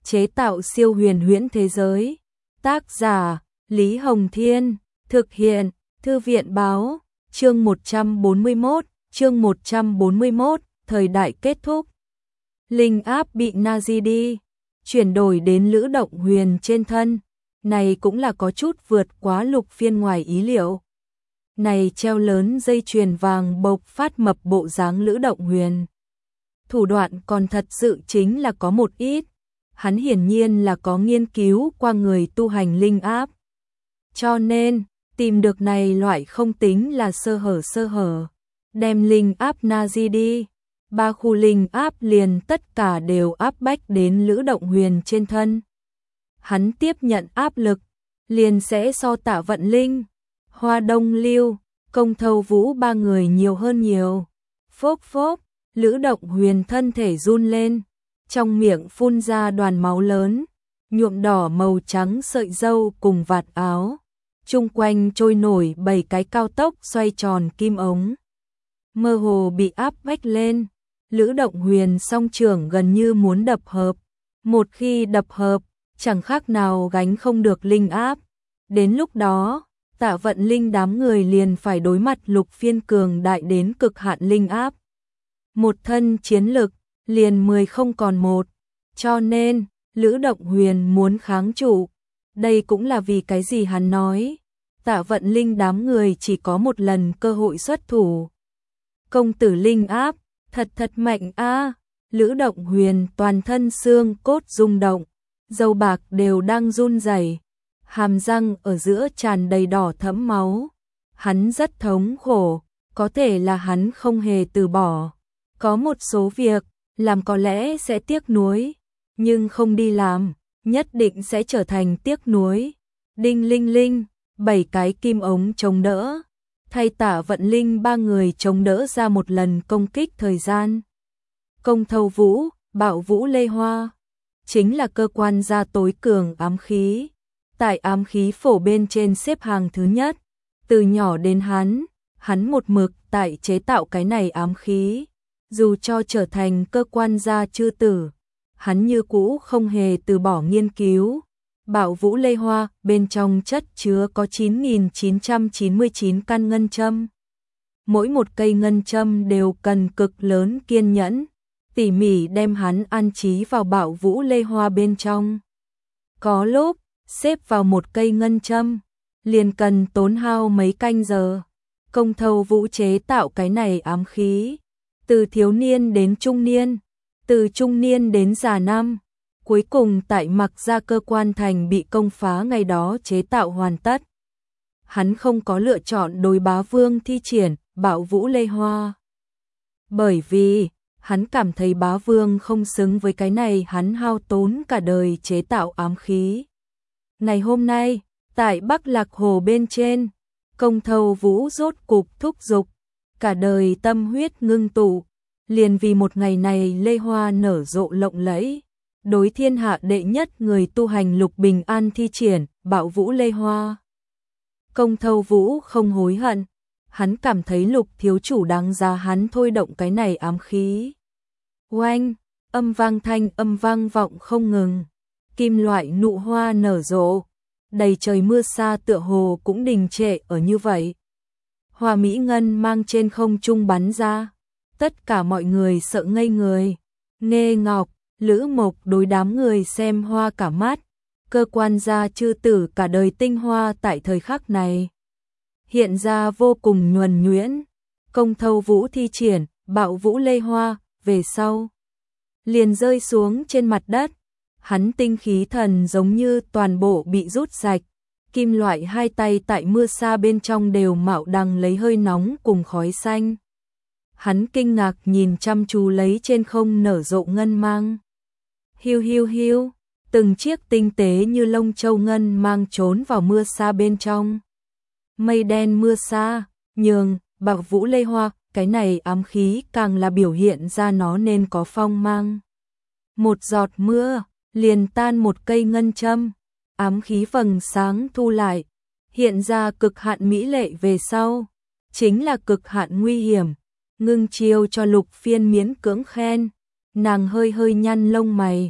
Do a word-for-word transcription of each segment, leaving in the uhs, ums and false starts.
chế tạo siêu huyền huyễn thế giới. Tác giả Lý Hồng Thiên, thực hiện Thư viện Báo, chương một trăm bốn mươi mốt, chương một trăm bốn mươi mốt, thời đại kết thúc. Linh áp bị Najidi chuyển đổi đến Lữ Động Huyền trên thân, này cũng là có chút vượt quá Lục Phiên ngoài ý liệu. Này treo lớn dây chuyền vàng bộc phát mập bộ dáng Lữ Động Huyền. Thủ đoạn còn thật sự chính là có một ít, hắn hiển nhiên là có nghiên cứu qua người tu hành linh áp. Cho nên, tìm được này loại không tính là sơ hở sơ hở, đem linh áp Najidi, ba khu linh áp liền tất cả đều áp bách đến Lữ Động Huyền trên thân. Hắn tiếp nhận áp lực, liền sẽ so Tạ Vận Linh, Hoa Đông Lưu, Công Thâu Vũ ba người nhiều hơn nhiều. Phốc phốc, Lữ Động Huyền thân thể run lên, trong miệng phun ra đoàn máu lớn, nhuộm đỏ màu trắng sợi râu cùng vạt áo. Chung quanh trôi nổi bảy cái cao tốc xoay tròn kim ống. Mơ hồ bị áp bách lên, Lữ Động Huyền song trưởng gần như muốn đập hợp. Một khi đập hợp, chẳng khác nào gánh không được linh áp. Đến lúc đó, Tạ Vận Linh đám người liền phải đối mặt Lục Phiên cường đại đến cực hạn linh áp. Một thân chiến lực, liền mười không còn một. Cho nên, Lữ Động Huyền muốn kháng trụ. Đây cũng là vì cái gì hắn nói. Tạ Vận Linh đám người chỉ có một lần cơ hội xuất thủ. Công tử linh áp, thật thật mạnh a. Lữ Động Huyền toàn thân xương cốt rung động, râu bạc đều đang run rẩy, hàm răng ở giữa tràn đầy đỏ thẫm máu. Hắn rất thống khổ, có thể là hắn không hề từ bỏ. Có một số việc, làm có lẽ sẽ tiếc nuối, nhưng không đi làm, nhất định sẽ trở thành tiếc nuối. Đinh linh linh, bảy cái kim ống chống đỡ, thay Tạ Vận Linh ba người chống đỡ ra một lần công kích thời gian. Công Thâu Vũ, Bạo Vũ Lê Hoa, chính là cơ quan gia tối cường ám khí. Tại ám khí phổ bên trên xếp hàng thứ nhất, từ nhỏ đến hắn, hắn một mực tại chế tạo cái này ám khí. Dù cho trở thành cơ quan gia chư tử, hắn như cũ không hề từ bỏ nghiên cứu. Bạo Vũ Lê Hoa bên trong chất chứa có chín nghìn chín trăm chín mươi chín căn ngân châm. Mỗi một cây ngân châm đều cần cực lớn kiên nhẫn, tỉ mỉ đem hắn an trí vào Bạo Vũ Lê Hoa bên trong. Có lúc, xếp vào một cây ngân châm, liền cần tốn hao mấy canh giờ. Công Thâu Vũ chế tạo cái này ám khí, từ thiếu niên đến trung niên, từ trung niên đến già năm, cuối cùng tại Mặc Gia cơ quan thành bị công phá ngày đó chế tạo hoàn tất. Hắn không có lựa chọn đối Bá Vương thi triển Bạo Vũ Lê Hoa, bởi vì hắn cảm thấy Bá Vương không xứng với cái này hắn hao tốn cả đời chế tạo ám khí. Ngày hôm nay, tại Bắc Lạc Hồ bên trên, Công Thâu Vũ rốt cục thúc giục, cả đời tâm huyết ngưng tụ, liền vì một ngày này Lê Hoa nở rộ lộng lẫy, đối thiên hạ đệ nhất người tu hành Lục Bình An thi triển Bạo Vũ Lê Hoa. Công Thâu Vũ không hối hận, hắn cảm thấy Lục thiếu chủ đáng giá hắn thôi động cái này ám khí. Oanh, âm vang thanh âm vang vọng không ngừng, kim loại nụ hoa nở rộ, đầy trời mưa sa tựa hồ cũng đình trệ ở như vậy. Hoa mỹ ngân mang trên không trung bắn ra, tất cả mọi người sợ ngây người. Nghê Ngọc, Lữ Mộc đối đám người xem hoa cả mắt, cơ quan gia chư tử cả đời tinh hoa tại thời khắc này hiện ra vô cùng nhuần nhuyễn. Công Thâu Vũ thi triển Bạo Vũ Lê Hoa về sau, liền rơi xuống trên mặt đất. Hắn tinh khí thần giống như toàn bộ bị rút sạch, kim loại hai tay tại mưa sa bên trong đều mạo đằng lấy hơi nóng cùng khói xanh. Hắn kinh ngạc nhìn chăm chú lấy trên không nở rộ ngân mang. Hiu hiu hiu, từng chiếc tinh tế như lông châu ngân mang trốn vào mưa sa bên trong. Mây đen mưa sa, nhường, Bạo Vũ Lê Hoa, cái này ám khí càng là biểu hiện ra nó nên có phong mang. Một giọt mưa, liền tan một cây ngân châm, ám khí vầng sáng thu lại, hiện ra cực hạn mỹ lệ về sau, chính là cực hạn nguy hiểm. Ngưng chiêu cho Lục Phiên miễn cưỡng khen, nàng hơi hơi nhăn lông mày,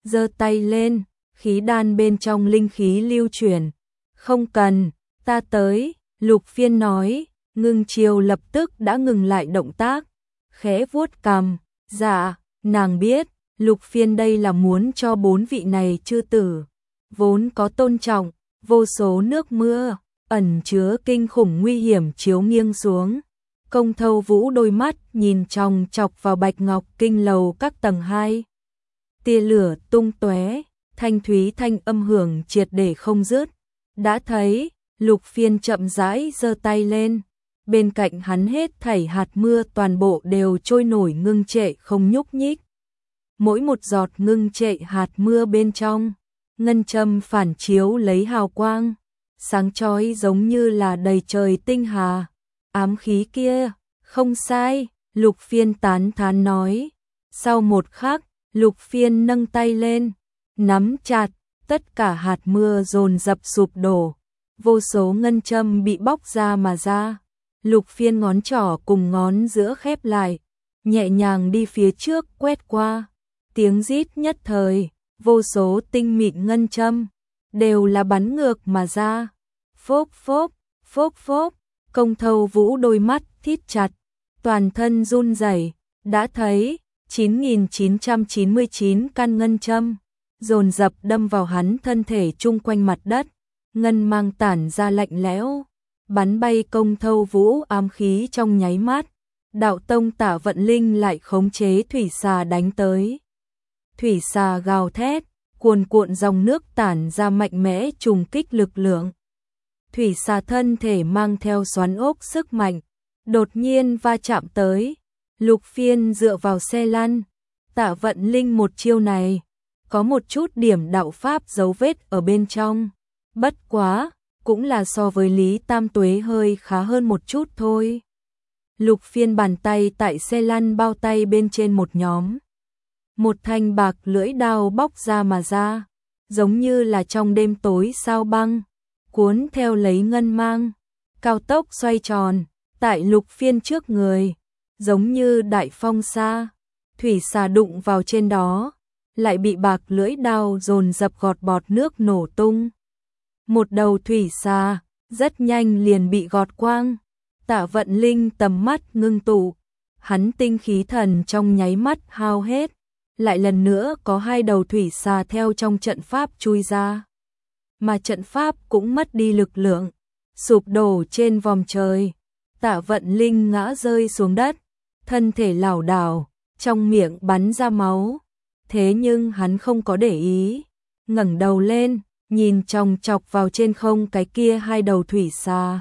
giơ tay lên, khí đan bên trong linh khí lưu chuyển. Không cần, ta tới, Lục Phiên nói, Ngưng Chiêu lập tức đã ngừng lại động tác, khẽ vuốt cằm, dạ, nàng biết, Lục Phiên đây là muốn cho bốn vị này chư tử, vốn có tôn trọng, vô số nước mưa, ẩn chứa kinh khủng nguy hiểm chiếu nghiêng xuống. Công Thâu Vũ đôi mắt nhìn chòng chọc vào bạch ngọc kinh lầu các tầng hai. Tia lửa tung tóe, thanh thúy thanh âm hưởng triệt để không dứt. Đã thấy, Lục Phiên chậm rãi giơ tay lên, bên cạnh hắn hết thảy hạt mưa toàn bộ đều trôi nổi ngưng trệ không nhúc nhích. Mỗi một giọt ngưng trệ hạt mưa bên trong, ngân châm phản chiếu lấy hào quang, sáng chói giống như là đầy trời tinh hà. Ám khí kia, không sai, Lục Phiên tán thán nói. Sau một khắc, Lục Phiên nâng tay lên, nắm chặt, tất cả hạt mưa dồn dập sụp đổ, vô số ngân châm bị bóc ra mà ra. Lục Phiên ngón trỏ cùng ngón giữa khép lại, nhẹ nhàng đi phía trước quét qua, tiếng rít nhất thời, vô số tinh mịn ngân châm, đều là bắn ngược mà ra. Phốp phốp, phốp phốp, Công Thâu Vũ đôi mắt thít chặt, toàn thân run rẩy, đã thấy chín nghìn chín trăm chín mươi chín căn ngân châm dồn dập đâm vào hắn thân thể chung quanh mặt đất, ngân mang tản ra lạnh lẽo, bắn bay Công Thâu Vũ ám khí trong nháy mắt. Đạo tông Tả Vận Linh lại khống chế thủy xà đánh tới. Thủy xà gào thét, cuồn cuộn dòng nước tản ra mạnh mẽ trùng kích lực lượng. Thủy xà thân thể mang theo xoắn ốc sức mạnh, đột nhiên va chạm tới. Lục Phiên dựa vào xe lăn, Tả Vận Linh một chiêu này, có một chút điểm đạo pháp dấu vết ở bên trong. Bất quá, cũng là so với Lý Tam Tuế hơi khá hơn một chút thôi. Lục Phiên bàn tay tại xe lăn bao tay bên trên một nhóm. Một thanh bạc lưỡi đao bóc ra mà ra, giống như là trong đêm tối sao băng, cuốn theo lấy ngân mang, cao tốc xoay tròn, tại Lục Phiên trước người, giống như đại phong sa. Thủy xà đụng vào trên đó, lại bị bạc lưỡi đao dồn dập gọt bọt nước nổ tung. Một đầu thủy xà, rất nhanh liền bị gọt quang. Tả Vận Linh tầm mắt ngưng tụ, hắn tinh khí thần trong nháy mắt hao hết, lại lần nữa có hai đầu thủy xà theo trong trận pháp chui ra. Mà trận pháp cũng mất đi lực lượng, sụp đổ trên vòm trời. Tả Vận Linh ngã rơi xuống đất, thân thể lảo đảo, trong miệng bắn ra máu. Thế nhưng hắn không có để ý, ngẩng đầu lên, nhìn chòng chọc vào trên không cái kia hai đầu thủy xà.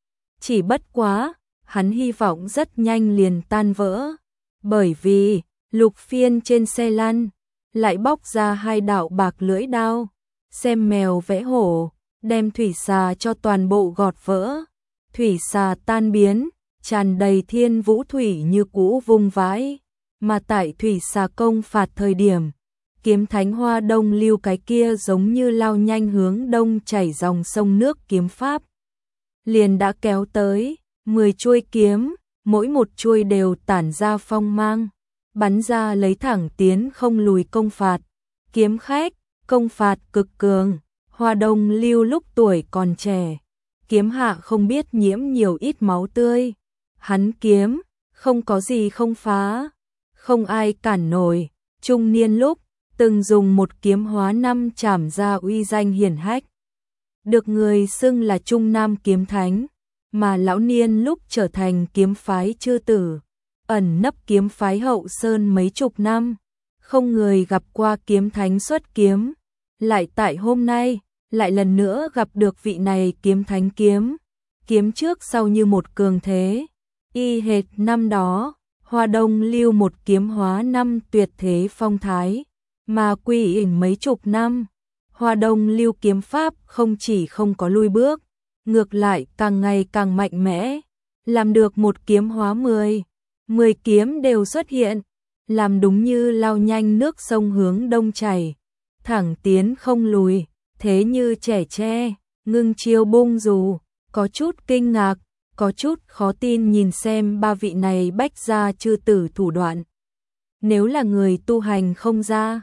Chỉ bất quá, hắn hy vọng rất nhanh liền tan vỡ, bởi vì Lục Phiên trên xe lăn lại bóc ra hai đạo bạc lưỡi đao, xem mèo vẽ hổ, đem thủy xà cho toàn bộ gọt vỡ. Thủy xà tan biến, tràn đầy thiên vũ thủy như cũ vung vãi, mà tại thủy xà công phạt thời điểm, kiếm thánh Hoa Đông Lưu cái kia giống như lao nhanh hướng đông chảy dòng sông nước kiếm pháp, liền đã kéo tới, mười chuôi kiếm, mỗi một chuôi đều tản ra phong mang, bắn ra lấy thẳng tiến không lùi công phạt. Kiếm khách, công phạt cực cường, Hoa Đông Lưu lúc tuổi còn trẻ, kiếm hạ không biết nhiễm nhiều ít máu tươi, hắn kiếm, không có gì không phá, không ai cản nổi, trung niên lúc, từng dùng một kiếm hóa năm chảm ra uy danh hiển hách, được người xưng là Trung Nam kiếm thánh, mà lão niên lúc trở thành kiếm phái chư tử, ẩn nấp kiếm phái Hậu Sơn mấy chục năm, không người gặp qua kiếm thánh xuất kiếm, lại tại hôm nay, lại lần nữa gặp được vị này kiếm thánh kiếm, kiếm trước sau như một cường thế, y hệt năm đó, Hoa Đông Lưu một kiếm hóa năm tuyệt thế phong thái, mà quy ẩn mấy chục năm. Hoa Đông Lưu kiếm pháp không chỉ không có lui bước, ngược lại càng ngày càng mạnh mẽ, làm được một kiếm hóa mười, mười kiếm đều xuất hiện, làm đúng như lao nhanh nước sông hướng đông chảy, thẳng tiến không lùi, thế như trẻ tre. Ngưng Chiêu bung dù, có chút kinh ngạc, có chút khó tin nhìn xem ba vị này bách gia chư tử thủ đoạn. Nếu là người tu hành không ra,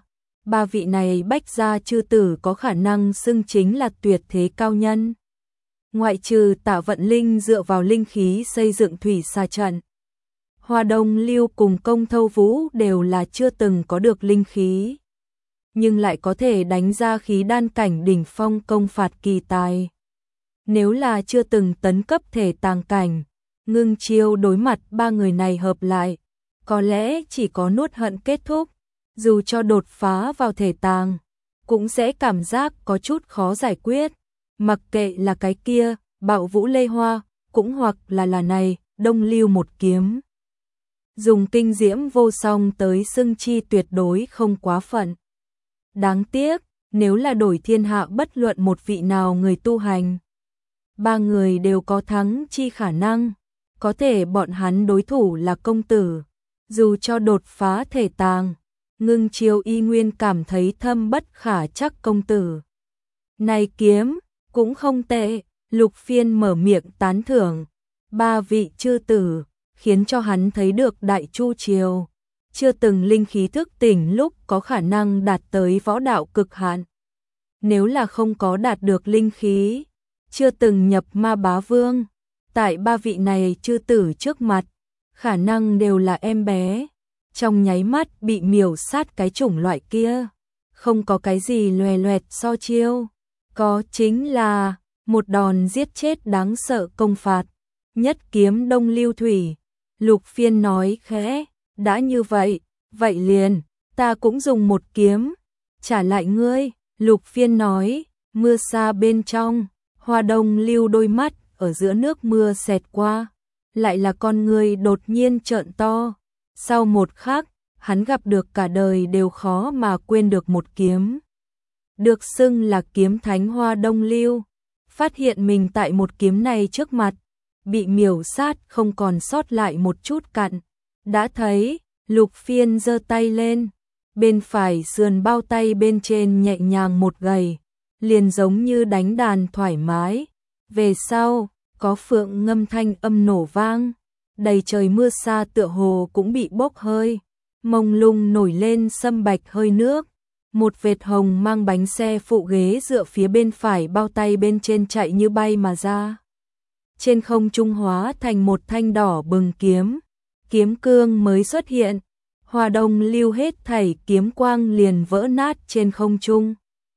ba vị này Bách gia chư tử có khả năng xưng chính là tuyệt thế cao nhân. Ngoại trừ Tạ Vận Linh dựa vào linh khí xây dựng thủy xà trận, Hoa Đông Lưu cùng Công Thâu Vũ đều là chưa từng có được linh khí, nhưng lại có thể đánh ra khí đan cảnh đỉnh phong công phạt kỳ tài. Nếu là chưa từng tấn cấp thể tàng cảnh, Ngưng Chiêu đối mặt ba người này hợp lại, có lẽ chỉ có nuốt hận kết thúc, dù cho đột phá vào thể tàng, cũng sẽ cảm giác có chút khó giải quyết, mặc kệ là cái kia, Bạo Vũ Lê Hoa, cũng hoặc là là này, Đông Lưu một kiếm. Dùng kinh diễm vô song tới xưng chi tuyệt đối không quá phận. Đáng tiếc, nếu là đổi thiên hạ bất luận một vị nào người tu hành, ba người đều có thắng chi khả năng, có thể bọn hắn đối thủ là công tử, dù cho đột phá thể tàng, Ngưng Chiêu y nguyên cảm thấy thâm bất khả chắc công tử. Này kiếm, cũng không tệ, Lục Phiên mở miệng tán thưởng, ba vị chư tử, khiến cho hắn thấy được Đại Chu Triều, chưa từng linh khí thức tỉnh lúc có khả năng đạt tới võ đạo cực hạn. Nếu là không có đạt được linh khí, chưa từng nhập ma bá vương, tại ba vị này chư tử trước mặt, khả năng đều là em bé, trong nháy mắt bị miểu sát cái chủng loại kia, không có cái gì loè loẹt so chiêu, có chính là một đòn giết chết đáng sợ công phạt, nhất kiếm Đông Lưu Thủy. Lục Phiên nói khẽ, đã như vậy, vậy liền, ta cũng dùng một kiếm, trả lại ngươi. Lục Phiên nói, mưa xa bên trong, Hoa Đông Lưu đôi mắt ở giữa nước mưa xẹt qua, lại là con người đột nhiên trợn to. Sau một khắc, hắn gặp được cả đời đều khó mà quên được một kiếm. Được xưng là kiếm thánh Hoa Đông Lưu, phát hiện mình tại một kiếm này trước mặt, bị miểu sát không còn sót lại một chút cặn. Đã thấy, Lục Phiên giơ tay lên, bên phải sườn bao tay bên trên nhẹ nhàng một gầy, liền giống như đánh đàn thoải mái. Về sau, có phượng ngâm thanh âm nổ vang, đầy trời mưa sa tựa hồ cũng bị bốc hơi, mông lung nổi lên sâm bạch hơi nước. Một vệt hồng mang bánh xe phụ ghế dựa phía bên phải bao tay bên trên chạy như bay mà ra. Trên không trung hóa thành một thanh đỏ bừng kiếm, kiếm cương mới xuất hiện, Hoa Đông Lưu hết thảy kiếm quang liền vỡ nát trên không trung.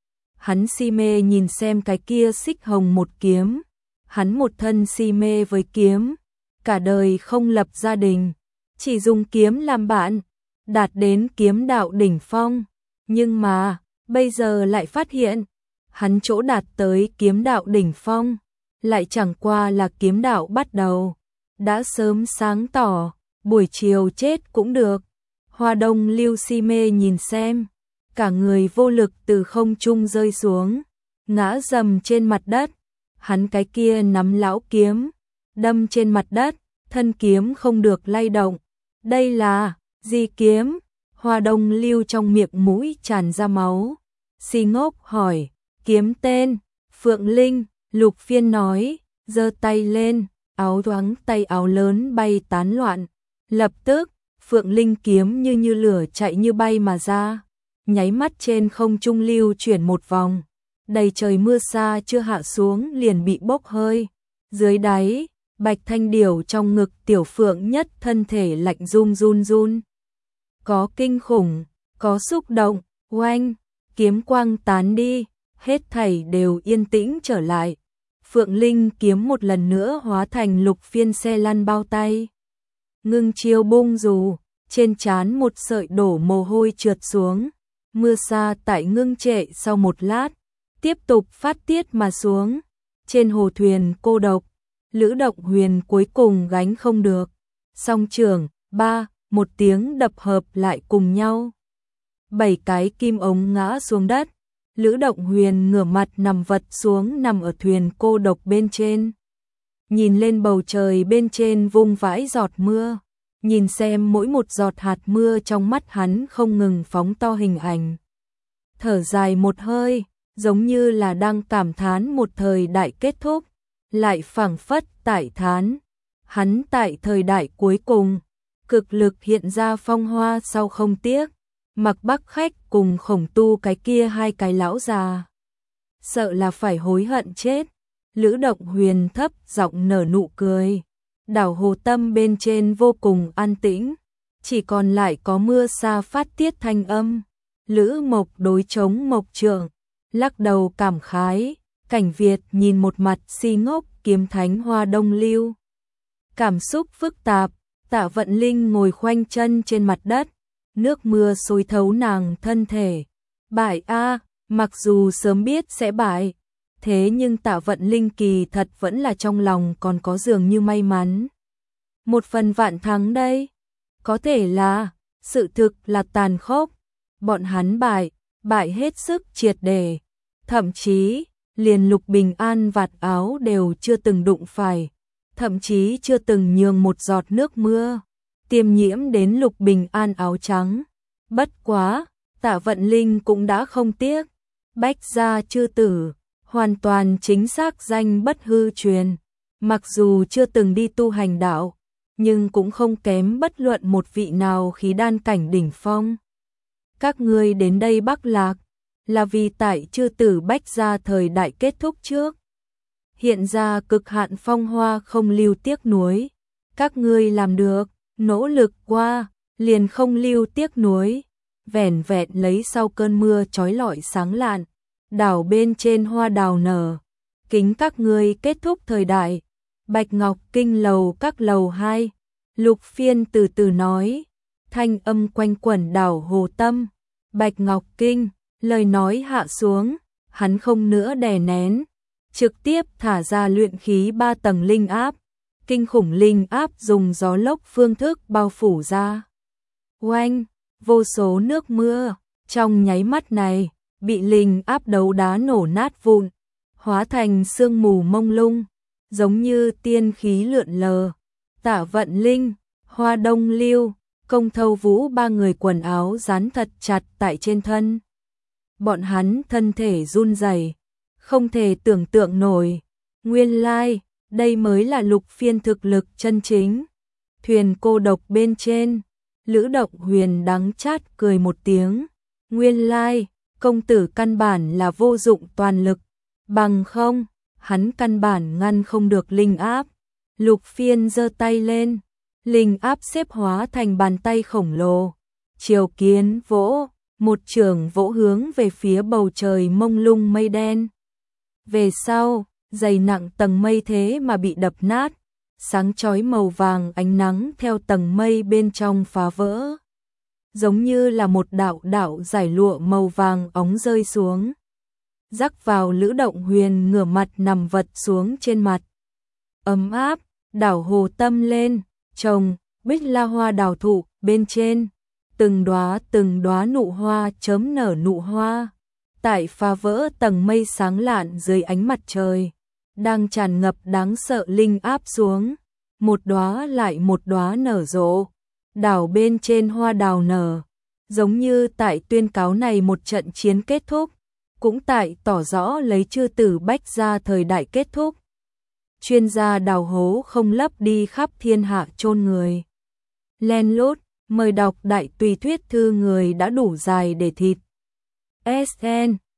Hắn si mê nhìn xem cái kia xích hồng một kiếm, hắn một thân si mê với kiếm, cả đời không lập gia đình, chỉ dùng kiếm làm bạn, đạt đến kiếm đạo đỉnh phong. Nhưng mà, bây giờ lại phát hiện, hắn chỗ đạt tới kiếm đạo đỉnh phong, lại chẳng qua là kiếm đạo bắt đầu, đã sớm sáng tỏ, buổi chiều chết cũng được. Hoa Đông Lưu si mê nhìn xem, cả người vô lực từ không trung rơi xuống, ngã dầm trên mặt đất, hắn cái kia nắm lão kiếm, đâm trên mặt đất, thân kiếm không được lay động. Đây là gì kiếm? Hoa Đông Lưu trong miệng mũi tràn ra máu, si ngốc hỏi, kiếm tên, Phượng Linh. Lục Phiên nói, giơ tay lên, áo thoáng tay áo lớn bay tán loạn, lập tức, Phượng Linh kiếm như như lửa chạy như bay mà ra, nháy mắt trên không trung lưu chuyển một vòng, đầy trời mưa sa chưa hạ xuống liền bị bốc hơi, dưới đáy, Bạch Thanh Điểu trong ngực Tiểu Phượng Nhất thân thể lạnh run run run. Có kinh khủng, có xúc động, oanh, kiếm quang tán đi, hết thảy đều yên tĩnh trở lại. Phượng Linh kiếm một lần nữa hóa thành Lục Phiên xe lăn bao tay. Ngưng Chiêu bung dù, trên trán một sợi đổ mồ hôi trượt xuống, mưa sa tại ngưng trệ sau một lát, tiếp tục phát tiết mà xuống. Trên hồ thuyền cô độc, Lữ Động Huyền cuối cùng gánh không được, song trường, ba, một tiếng đập hợp lại cùng nhau. Bảy cái kim ống ngã xuống đất, Lữ Động Huyền ngửa mặt nằm vật xuống nằm ở thuyền cô độc bên trên. Nhìn lên bầu trời bên trên vung vãi giọt mưa, nhìn xem mỗi một giọt hạt mưa trong mắt hắn không ngừng phóng to hình ảnh. Thở dài một hơi, giống như là đang cảm thán một thời đại kết thúc, lại phảng phất tại thán. Hắn tại thời đại cuối cùng, cực lực hiện ra phong hoa sau không tiếc, Mặc Bắc Khách cùng Khổng Tu cái kia hai cái lão già, sợ là phải hối hận chết. Lữ Động Huyền thấp giọng nở nụ cười. Đảo Hồ Tâm bên trên vô cùng an tĩnh, chỉ còn lại có mưa sa phát tiết thanh âm. Lữ Mộc đối chống Mộc Trượng, lắc đầu cảm khái. Cảnh Việt nhìn một mặt si ngốc kiếm thánh Hoa Đông Lưu, cảm xúc phức tạp. Tạ Vận Linh ngồi khoanh chân trên mặt đất, nước mưa xối thấu nàng thân thể. Bại a, mặc dù sớm biết sẽ bại, thế nhưng Tạ Vận Linh kỳ thật vẫn là trong lòng còn có dường như may mắn. Một phần vạn thắng đây, có thể là, sự thực là tàn khốc. Bọn hắn bại, bại hết sức triệt để, thậm chí liền Lục Bình An vạt áo đều chưa từng đụng phải, thậm chí chưa từng nhường một giọt nước mưa tiêm nhiễm đến Lục Bình An áo trắng. Bất quá, Tạ Vận Linh cũng đã không tiếc. Bách gia chư tử, hoàn toàn chính xác danh bất hư truyền. Mặc dù chưa từng đi tu hành đạo, nhưng cũng không kém bất luận một vị nào khí đan cảnh đỉnh phong. Các ngươi đến đây Bắc Lạc, là vì tại chư tử Bách gia thời đại kết thúc trước. Hiện ra cực hạn phong hoa không lưu tiếc nuối. Các ngươi làm được, nỗ lực qua, liền không lưu tiếc nuối. Vẻn vẹn lấy sau cơn mưa chói lọi sáng lạn, đảo bên trên hoa đào nở. Kính các ngươi kết thúc thời đại. Bạch Ngọc Kinh lầu các lầu hai. Lục Phiên từ từ nói, thanh âm quanh quẩn đảo Hồ Tâm. Bạch Ngọc Kinh, lời nói hạ xuống, hắn không nữa đè nén, trực tiếp thả ra luyện khí ba tầng linh áp. Kinh khủng linh áp dùng gió lốc phương thức bao phủ ra. Oanh, vô số nước mưa, trong nháy mắt này, bị linh áp đấu đá nổ nát vụn, hóa thành sương mù mông lung, giống như tiên khí lượn lờ. Tạ Vận Linh, Hoa Đông Lưu, Công Thâu Vũ ba người quần áo dán thật chặt tại trên thân. Bọn hắn thân thể run rẩy, không thể tưởng tượng nổi. Nguyên lai, đây mới là Lục Phiên thực lực chân chính. Thuyền cô độc bên trên, Lữ Động Huyền đắng chát cười một tiếng. Nguyên lai, công tử căn bản là vô dụng toàn lực, bằng không, hắn căn bản ngăn không được linh áp. Lục Phiên giơ tay lên, linh áp xếp hóa thành bàn tay khổng lồ. Triều Kiến vỗ, một chưởng vỗ hướng về phía bầu trời mông lung mây đen. Về sau, dày nặng tầng mây thế mà bị đập nát, sáng chói màu vàng ánh nắng theo tầng mây bên trong phá vỡ. Giống như là một đạo đạo giải lụa màu vàng óng rơi xuống. Rắc vào Lữ Động Huyền ngửa mặt nằm vật xuống trên mặt. Ấm áp, đảo Hồ Tâm lên, trồng, bích la hoa đào thụ, bên trên. Từng đóa từng đóa nụ hoa chớm nở nụ hoa. Tại phá vỡ tầng mây sáng lạn dưới ánh mặt trời. Đang tràn ngập đáng sợ linh áp xuống. Một đóa lại một đóa nở rộ. Đảo bên trên hoa đào nở. Giống như tại tuyên cáo này một trận chiến kết thúc. Cũng tại tỏ rõ lấy chư tử Bách gia thời đại kết thúc. Chuyên gia đào hố không lấp đi khắp thiên hạ chôn người. Len lút, mời đọc đại tùy thuyết thư người đã đủ dài để thịt. ét en